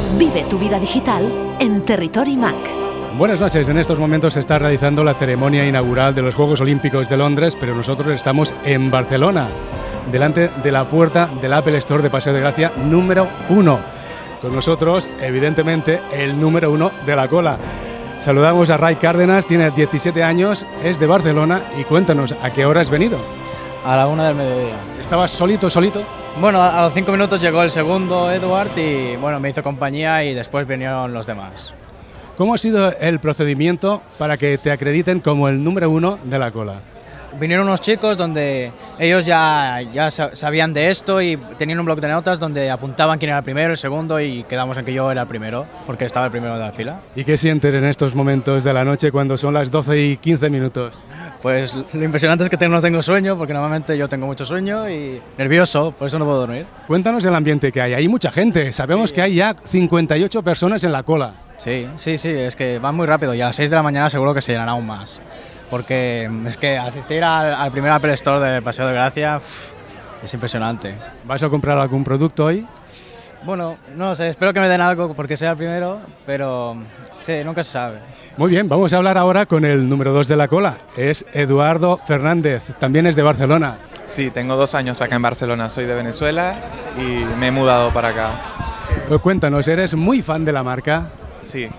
Vive tu vida digital en Territory Mac. Buenas noches, en estos momentos se está realizando la ceremonia inaugural de los Juegos Olímpicos de Londres, pero nosotros estamos en Barcelona, delante de la puerta del Apple Store de Paseo de Gracia número 1. Con nosotros, evidentemente, el número 1 de la cola. Saludamos a Ray Cárdenas, tiene 17 años, es de Barcelona y cuéntanos, ¿a qué hora has venido? A la 1 del mediodía. ¿Estabas solito? Bueno, a los 5 minutos llegó el segundo, Edward, y bueno, me hizo compañía y después vinieron los demás. ¿Cómo ha sido el procedimiento para que te acrediten como el número 1 de la cola? Vinieron unos chicos donde ellos ya sabían de esto y tenían un bloc de notas donde apuntaban quién era el primero, el segundo, y quedamos en que yo era el primero, porque estaba el primero de la fila. ¿Y qué sientes en estos momentos de la noche cuando son las 12 y 15 minutos? Pues lo impresionante es que no tengo sueño, porque normalmente yo tengo mucho sueño y nervioso, por eso no puedo dormir. Cuéntanos el ambiente que hay. Hay mucha gente. Sabemos que hay ya 58 personas en la cola. Sí, es que van muy rápido y a las 6 de la mañana seguro que se llenará aún más. Porque es que asistir al primer Apple Store de Paseo de Gracia es impresionante. ¿Vas a comprar algún producto hoy? Bueno, no lo sé, espero que me den algo porque sea el primero, pero sí, nunca se sabe. Muy bien, vamos a hablar ahora con el número 2 de la cola. Es Eduardo Fernández, también es de Barcelona. Sí, tengo 2 años acá en Barcelona, soy de Venezuela y me he mudado para acá. Cuéntanos, ¿eres muy fan de la marca? Sí,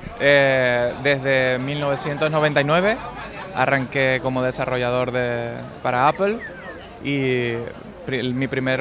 desde 1999 arranqué como desarrollador para Apple y mi primer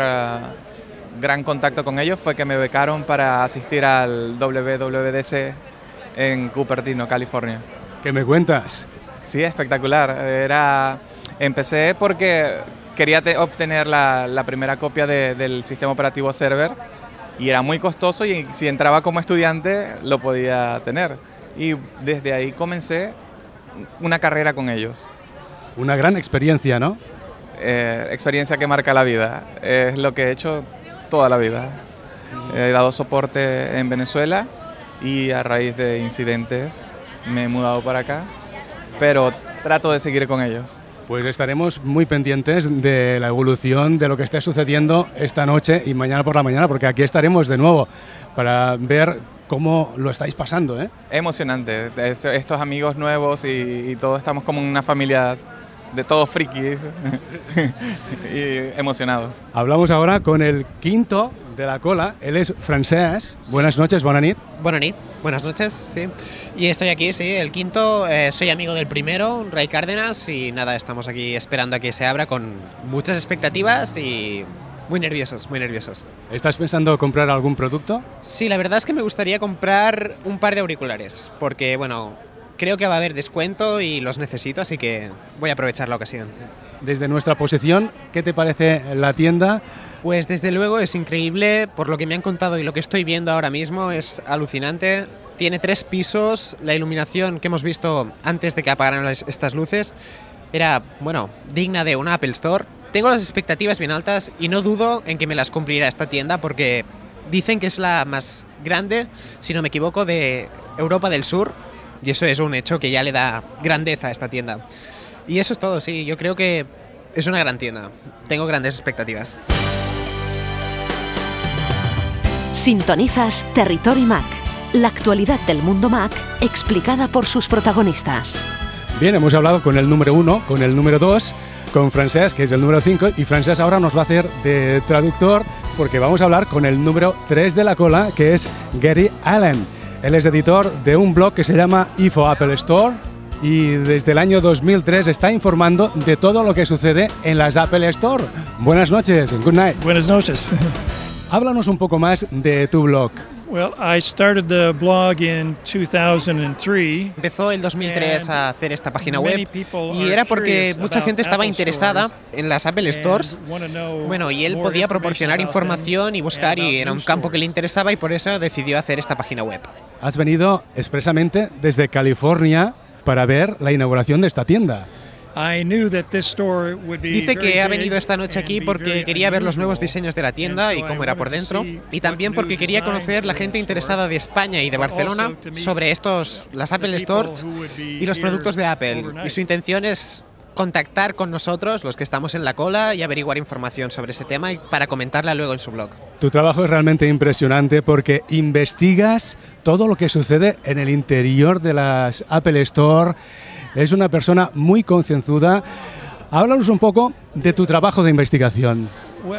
gran contacto con ellos fue que me becaron para asistir al WWDC en Cupertino, California. ¿Qué me cuentas? Sí, espectacular. Empecé porque quería obtener la primera copia del sistema operativo server y era muy costoso y si entraba como estudiante lo podía tener. Y desde ahí comencé una carrera con ellos. Una gran experiencia, ¿no? Experiencia que marca la vida. Es lo que he hecho toda la vida. He dado soporte en Venezuela y a raíz de incidentes me he mudado para acá, pero trato de seguir con ellos. Pues estaremos muy pendientes de la evolución de lo que esté sucediendo esta noche y mañana por la mañana, porque aquí estaremos de nuevo para ver cómo lo estáis pasando, ¿eh? Emocionante, estos amigos nuevos y todos estamos como una familia de todos frikis y emocionados. Hablamos ahora con el quinto de la cola, él es Francesc. Buenas noches, bona nit. Bona nit, buenas noches, sí. Y estoy aquí, sí, el quinto, soy amigo del primero, Ray Cárdenas, y nada, estamos aquí esperando a que se abra con muchas expectativas y muy nerviosos, muy nerviosos. ¿Estás pensando comprar algún producto? Sí, la verdad es que me gustaría comprar un par de auriculares, porque, bueno, creo que va a haber descuento y los necesito, así que voy a aprovechar la ocasión. Desde nuestra posición, ¿qué te parece la tienda? Pues desde luego es increíble, por lo que me han contado y lo que estoy viendo ahora mismo es alucinante. Tiene 3 pisos, la iluminación que hemos visto antes de que apagaran estas luces era, bueno, digna de una Apple Store. Tengo las expectativas bien altas y no dudo en que me las cumplirá esta tienda porque dicen que es la más grande, si no me equivoco, de Europa del Sur. Y eso es un hecho que ya le da grandeza a esta tienda. Y eso es todo, sí. Yo creo que es una gran tienda. Tengo grandes expectativas. Sintonizas Territory Mac, la actualidad del mundo Mac explicada por sus protagonistas. Bien, hemos hablado con el número 1, con el número 2, con Francesc, que es el número 5, y Francesc ahora nos va a hacer de traductor porque vamos a hablar con el número 3 de la cola, que es Gary Allen. Él es editor de un blog que se llama Info Apple Store y desde el año 2003 está informando de todo lo que sucede en las Apple Store. Buenas noches, good night. Buenas noches. Háblanos un poco más de tu blog. Well, I started the blog in 2003. Empezó el 2003 a hacer esta página web y era porque mucha gente estaba interesada en las Apple Stores. Bueno, y él podía proporcionar información y buscar y era un campo que le interesaba y por eso decidió hacer esta página web. Has venido expresamente desde California para ver la inauguración de esta tienda. Dice que ha venido esta noche aquí porque quería ver los nuevos diseños de la tienda y cómo era por dentro, y también porque quería conocer la gente interesada de España y de Barcelona sobre las Apple Stores y los productos de Apple. Y su intención es contactar con nosotros, los que estamos en la cola, y averiguar información sobre ese tema y para comentarla luego en su blog. Tu trabajo es realmente impresionante porque investigas todo lo que sucede en el interior de las Apple Store. Es una persona muy concienzuda. Háblanos un poco de tu trabajo de investigación.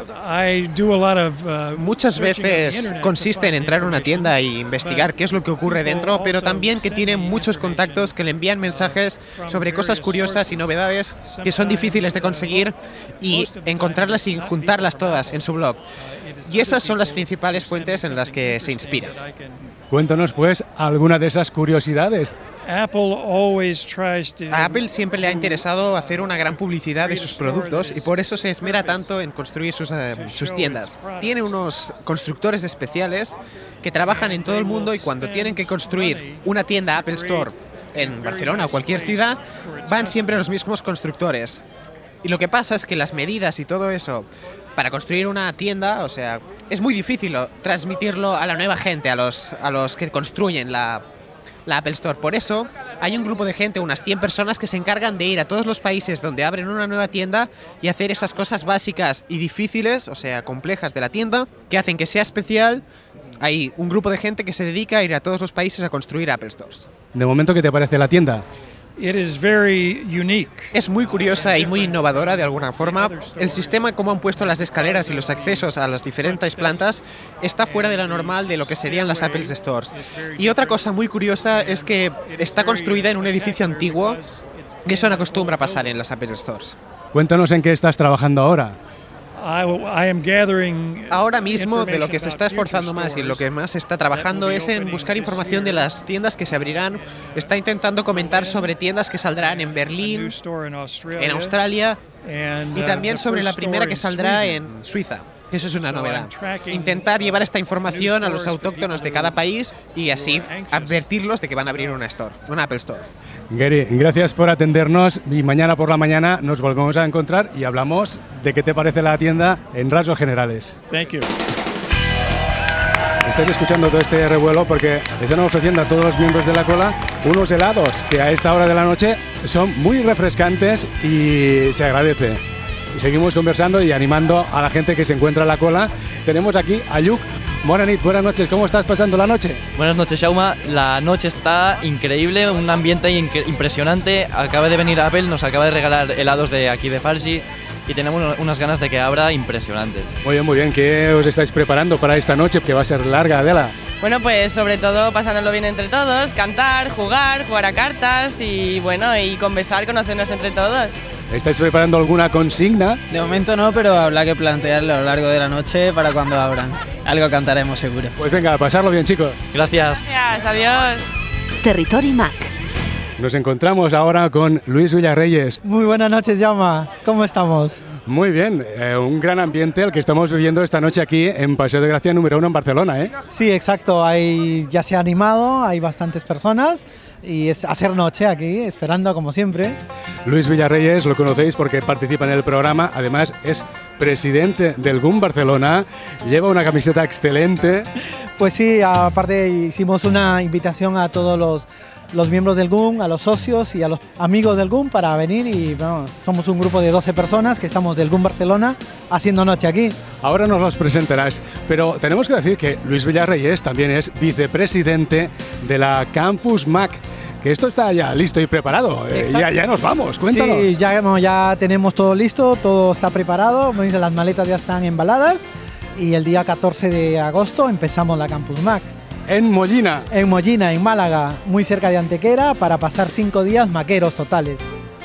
Muchas veces consiste en entrar a una tienda e investigar qué es lo que ocurre dentro, pero también que tiene muchos contactos que le envían mensajes sobre cosas curiosas y novedades que son difíciles de conseguir y encontrarlas y juntarlas todas en su blog. Y esas son las principales fuentes en las que se inspira. Cuéntanos, pues, alguna de esas curiosidades. A Apple siempre le ha interesado hacer una gran publicidad de sus productos y por eso se esmera tanto en construir sus tiendas. Tiene unos constructores especiales que trabajan en todo el mundo y cuando tienen que construir una tienda Apple Store en Barcelona o cualquier ciudad, van siempre los mismos constructores. Y lo que pasa es que las medidas y todo eso para construir una tienda, o sea, es muy difícil transmitirlo a la nueva gente, a los que construyen la Apple Store. Por eso hay un grupo de gente, unas 100 personas, que se encargan de ir a todos los países donde abren una nueva tienda y hacer esas cosas básicas y difíciles, o sea, complejas de la tienda, que hacen que sea especial. Hay un grupo de gente que se dedica a ir a todos los países a construir Apple Stores. De momento, ¿qué te parece la tienda? Es muy curiosa y muy innovadora de alguna forma. El sistema, como han puesto las escaleras y los accesos a las diferentes plantas, está fuera de lo normal de lo que serían las Apple Stores. Y otra cosa muy curiosa es que está construida en un edificio antiguo, y eso no acostumbra a pasar en las Apple Stores. Cuéntanos en qué estás trabajando ahora. Ahora mismo de lo que se está esforzando más y lo que más está trabajando es en buscar información de las tiendas que se abrirán. Está intentando comentar sobre tiendas que saldrán en Berlín, en Australia y también sobre la primera que saldrá en Suiza. Eso es una novedad. Intentar llevar esta información a los autóctonos de cada país y así advertirlos de que van a abrir una Apple Store. Gary, gracias por atendernos y mañana por la mañana nos volvemos a encontrar y hablamos de qué te parece la tienda en rasgos generales. Thank you. Estáis escuchando todo este revuelo porque están ofreciendo a todos los miembros de la cola unos helados que a esta hora de la noche son muy refrescantes y se agradece. Y seguimos conversando y animando a la gente que se encuentra en la cola. Tenemos aquí a Lluc. Buenas noches, ¿cómo estás pasando la noche? Buenas noches, Jaume. La noche está increíble, un ambiente impresionante. Acaba de venir Apple, nos acaba de regalar helados de aquí de Farsi y tenemos unas ganas de que abra impresionantes. Muy bien. ¿Qué os estáis preparando para esta noche que va a ser larga, Adela? Bueno, pues sobre todo pasándolo bien entre todos, cantar, jugar a cartas y bueno, y conversar, conocernos entre todos. ¿Estáis preparando alguna consigna? De momento no, pero habrá que plantearlo a lo largo de la noche para cuando abran. Algo cantaremos seguro. Pues venga, a pasarlo bien, chicos. Gracias. Gracias, adiós. Territory Mac. Nos encontramos ahora con Luis Villarreyes. Muy buenas noches, Jaume. ¿Cómo estamos? Muy bien, un gran ambiente el que estamos viviendo esta noche aquí en Paseo de Gracia número 1 en Barcelona, ¿eh? Sí, exacto. Ya se ha animado, hay bastantes personas y es hacer noche aquí, esperando como siempre. Luis Villarreyes lo conocéis porque participa en el programa, además es presidente del GUM Barcelona, lleva una camiseta excelente. Pues sí, aparte hicimos una invitación a todos los miembros del GUM, a los socios y a los amigos del GUM para venir y bueno, somos un grupo de 12 personas que estamos del GUM Barcelona haciendo noche aquí. Ahora nos los presentarás, pero tenemos que decir que Luis Villarreyes también es vicepresidente de la Campus Mac, que esto está ya listo y preparado. Ya nos vamos, cuéntanos. Sí, ya tenemos todo listo, todo está preparado, las maletas ya están embaladas y el día 14 de agosto empezamos la Campus Mac. En Mollina. En Mollina, en Málaga, muy cerca de Antequera, para pasar 5 días maqueros totales.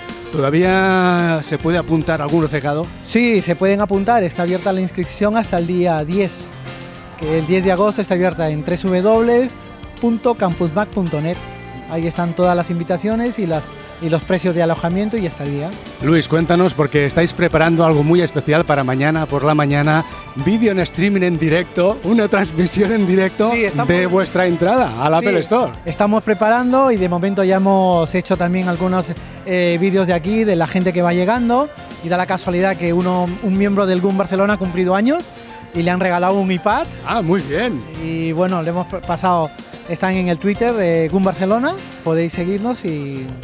¿Todavía se puede apuntar algún recado? Sí, se pueden apuntar, está abierta la inscripción hasta el día 10, que el 10 de agosto está abierta en www.campusmac.net. Ahí están todas las invitaciones y los precios de alojamiento y estadía. Luis, cuéntanos porque estáis preparando algo muy especial para mañana por la mañana, vídeo en streaming en directo, una transmisión en directo de vuestra entrada al Apple Store. Estamos preparando y de momento ya hemos hecho también algunos vídeos de aquí, de la gente que va llegando y da la casualidad que un miembro del GUM Barcelona ha cumplido años y le han regalado un iPad. Ah, muy bien. Y bueno, le hemos pasado... Están en el Twitter de GUM Barcelona, podéis seguirnos y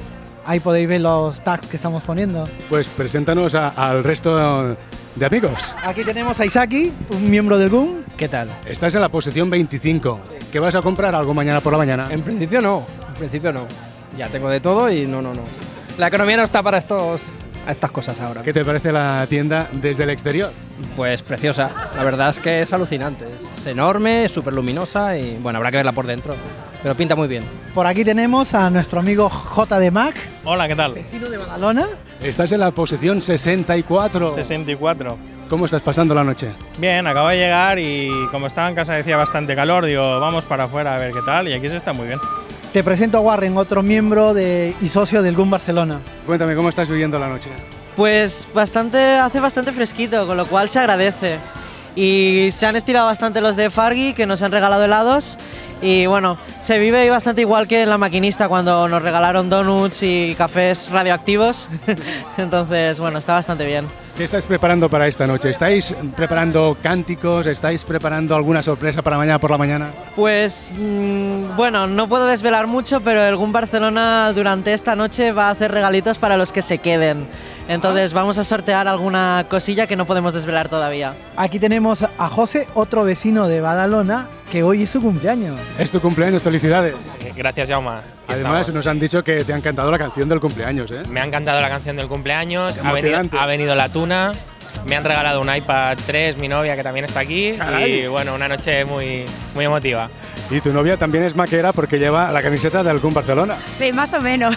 ahí podéis ver los tags que estamos poniendo. Pues preséntanos al resto de amigos. Aquí tenemos a Isaki, un miembro del GUM. ¿Qué tal? Estás en la posición 25. ¿Qué vas a comprar algo mañana por la mañana? En principio no. Ya tengo de todo y no. La economía no está para estas cosas ahora. ¿Qué te parece la tienda desde el exterior? Pues preciosa. La verdad es que es alucinante. Es enorme, es súper luminosa y bueno, habrá que verla por dentro. Pero pinta muy bien. Por aquí tenemos a nuestro amigo J de Mac. Hola, ¿qué tal? Vecino de Badalona. Estás en la posición 64. 64. ¿Cómo estás pasando la noche? Bien, acabo de llegar y como estaba en casa decía bastante calor, digo, vamos para afuera a ver qué tal y aquí se está muy bien. Te presento a Warren, otro miembro y socio del GUM Barcelona. Cuéntame, ¿cómo estás viviendo la noche? Pues hace bastante fresquito, con lo cual se agradece. Y se han estirado bastante los de Fargi, que nos han regalado helados. Y bueno, se vive bastante igual que en La Maquinista, cuando nos regalaron donuts y cafés radioactivos. Entonces, bueno, está bastante bien. ¿Qué estáis preparando para esta noche? ¿Estáis preparando cánticos? ¿Estáis preparando alguna sorpresa para mañana por la mañana? Pues, bueno, no puedo desvelar mucho, pero el GUM Barcelona durante esta noche va a hacer regalitos para los que se queden. Entonces vamos a sortear alguna cosilla que no podemos desvelar todavía. Aquí tenemos a José, otro vecino de Badalona, que hoy es su cumpleaños. Es tu cumpleaños, felicidades. Gracias, Jaume. Además, nos han dicho que te ha encantado la canción del cumpleaños, ¿eh? Me ha encantado la canción del cumpleaños, ha venido la tuna, me han regalado un iPad 3, mi novia que también está aquí. Caray. Y bueno, una noche muy emotiva. Y tu novia también es maquera porque lleva la camiseta del GUM Barcelona. Sí, más o menos.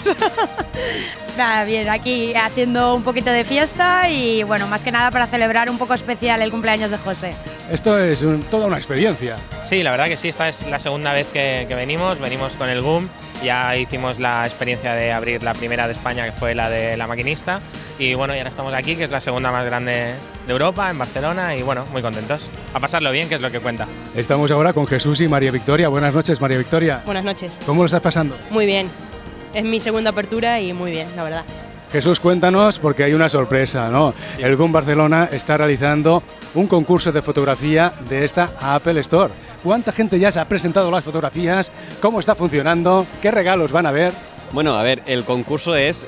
Nada, bien, aquí haciendo un poquito de fiesta y bueno, más que nada para celebrar un poco especial el cumpleaños de José. Esto es toda una experiencia. Sí, la verdad que sí, esta es la segunda vez que venimos con el GUM. Ya hicimos la experiencia de abrir la primera de España, que fue la de La Maquinista. Y bueno, y ahora estamos aquí, que es la segunda más grande de Europa, en Barcelona. Y bueno, muy contentos. A pasarlo bien, que es lo que cuenta. Estamos ahora con Jesús y María Victoria. Buenas noches, María Victoria. Buenas noches. ¿Cómo lo estás pasando? Muy bien. Es mi segunda apertura y muy bien, la verdad. Jesús, cuéntanos, porque hay una sorpresa, ¿no? Sí. El GUM Barcelona está realizando un concurso de fotografía de esta Apple Store. ¿Cuánta gente ya se ha presentado las fotografías? ¿Cómo está funcionando? ¿Qué regalos van a ver? Bueno, a ver, el concurso es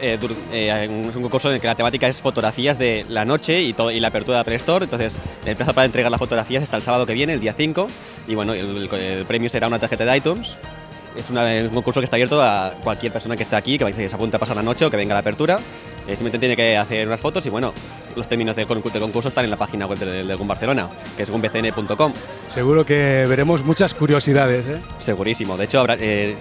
un concurso en el que la temática es fotografías de la noche y la apertura de Apple Store. Entonces, el plazo para entregar las fotografías está el sábado que viene, el día 5. Y bueno, el premio será una tarjeta de iTunes. Es un concurso que está abierto a cualquier persona que esté aquí, que se apunte a pasar la noche o que venga a la apertura. Simplemente tiene que hacer unas fotos y bueno, los términos del concurso están en la página web del GUM Barcelona, que es gumbcn.com. Seguro que veremos muchas curiosidades, ¿eh? Segurísimo. De hecho, habrá,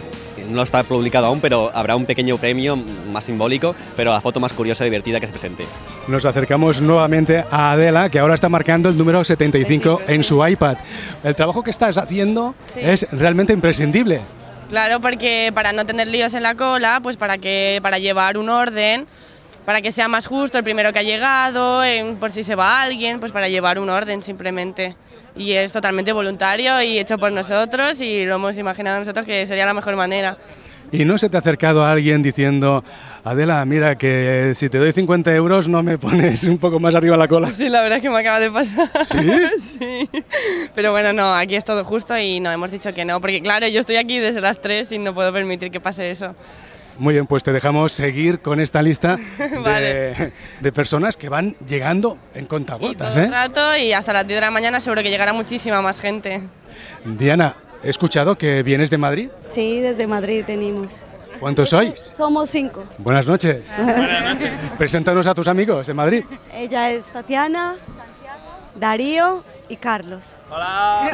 no está publicado aún, pero habrá un pequeño premio más simbólico, pero la foto más curiosa y divertida que se presente. Nos acercamos nuevamente a Adela, que ahora está marcando el número 75 en su iPad. El trabajo que estás haciendo es realmente imprescindible. Claro, porque para no tener líos en la cola, pues para llevar un orden, para que sea más justo el primero que ha llegado, por si se va alguien, pues para llevar un orden simplemente. Y es totalmente voluntario y hecho por nosotros y lo hemos imaginado nosotros que sería la mejor manera. ¿Y no se te ha acercado a alguien diciendo, Adela, mira que si te doy 50 euros no me pones un poco más arriba la cola? Sí, la verdad es que me acaba de pasar. ¿Sí? Sí. Pero bueno, no, aquí es todo justo y no, hemos dicho que no, porque claro, yo estoy aquí desde las 3 y no puedo permitir que pase eso. Muy bien, pues te dejamos seguir con esta lista Vale. de personas que van llegando en contagotas. Todo el rato y hasta las 10 de la mañana seguro que llegará muchísima más gente. Diana, he escuchado que vienes de Madrid. Sí, desde Madrid venimos. ¿Cuántos sois? Somos 5. Buenas noches. Buenas noches. Preséntanos a tus amigos de Madrid. Ella es Tatiana, Darío y Carlos. Hola.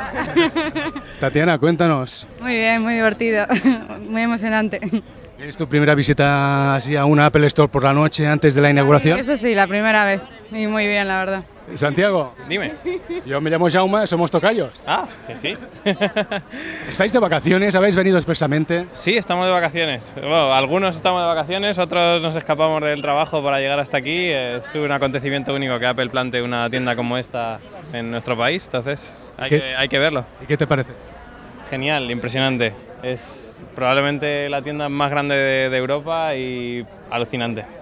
Tatiana, cuéntanos. Muy bien, muy divertido, muy emocionante. ¿Es tu primera visita así a una Apple Store por la noche antes de la inauguración? Eso sí, la primera vez. Y muy bien, la verdad. Santiago. Dime. Yo me llamo Jaume, somos tocayos. Ah, que sí. ¿Estáis de vacaciones? ¿Habéis venido expresamente? Sí, estamos de vacaciones. Bueno, algunos estamos de vacaciones, otros nos escapamos del trabajo para llegar hasta aquí. Es un acontecimiento único que Apple plantee una tienda como esta en nuestro país, entonces hay que verlo. ¿Y qué te parece? Genial, impresionante. Es probablemente la tienda más grande de Europa y alucinante.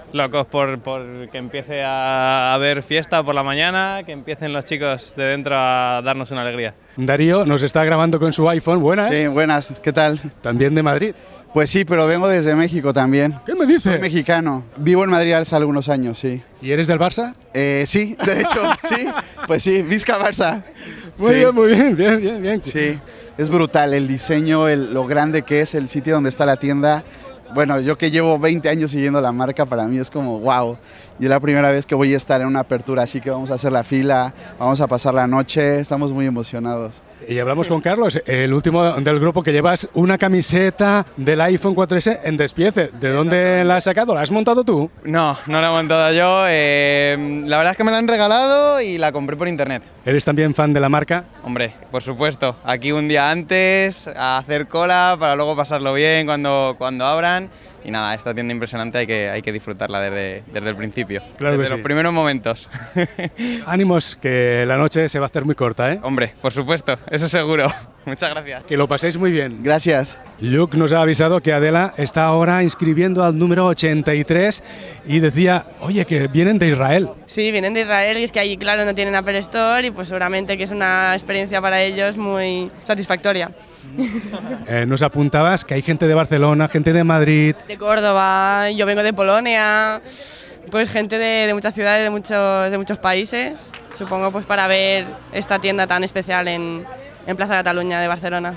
locos por que empiece a haber fiesta por la mañana, que empiecen los chicos de dentro a darnos una alegría. Darío nos está grabando con su iPhone. Buenas. Sí, buenas. ¿Qué tal? ¿También de Madrid? Pues sí, pero vengo desde México también. ¿Qué me dices? Soy mexicano. Vivo en Madrid hace algunos años, sí. ¿Y eres del Barça? Sí, de hecho, sí. Pues sí, Vizca Barça. Muy Sí. bien, muy bien, bien. Sí, es brutal el diseño, lo grande que es, el sitio donde está la tienda. Bueno, yo que llevo 20 años siguiendo la marca, para mí es como wow. Y es la primera vez que voy a estar en una apertura, así que vamos a hacer la fila, vamos a pasar la noche, estamos muy emocionados. Y hablamos con Carlos, el último del grupo, que llevas una camiseta del iPhone 4S en despiece. ¿De dónde la has sacado? ¿La has montado tú? No, no la he montado yo. La verdad es que me la han regalado y la compré por internet. ¿Eres también fan de la marca? Hombre, por supuesto. Aquí un día antes, a hacer cola para luego pasarlo bien cuando abran. Y nada, esta tienda impresionante hay que disfrutarla desde el principio. Claro que desde los sí. primeros momentos. Ánimos, que la noche se va a hacer muy corta, ¿eh? Hombre, por supuesto, eso seguro. Muchas gracias. Que lo paséis muy bien. Gracias. Luke nos ha avisado que Adela está ahora inscribiendo al número 83 y decía, oye, que vienen de Israel. Sí, vienen de Israel y es que allí, claro, no tienen Apple Store y pues seguramente que es una experiencia para ellos muy satisfactoria. Nos apuntabas que hay gente de Barcelona, gente de Madrid. De Córdoba, yo vengo de Polonia, pues gente de muchas ciudades, de muchos países, supongo pues para ver esta tienda tan especial en Plaza Cataluña de Barcelona.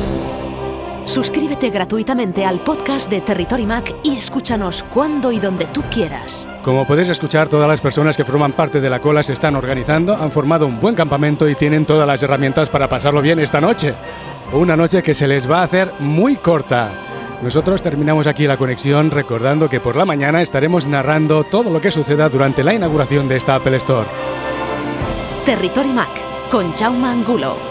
Suscríbete gratuitamente al podcast de Territory Mac y escúchanos cuando y donde tú quieras. Como podéis escuchar, todas las personas que forman parte de la cola se están organizando, han formado un buen campamento y tienen todas las herramientas para pasarlo bien esta noche. Una noche que se les va a hacer muy corta. Nosotros terminamos aquí la conexión recordando que por la mañana estaremos narrando todo lo que suceda durante la inauguración de esta Apple Store. Territory Mac con Jaume Angulo.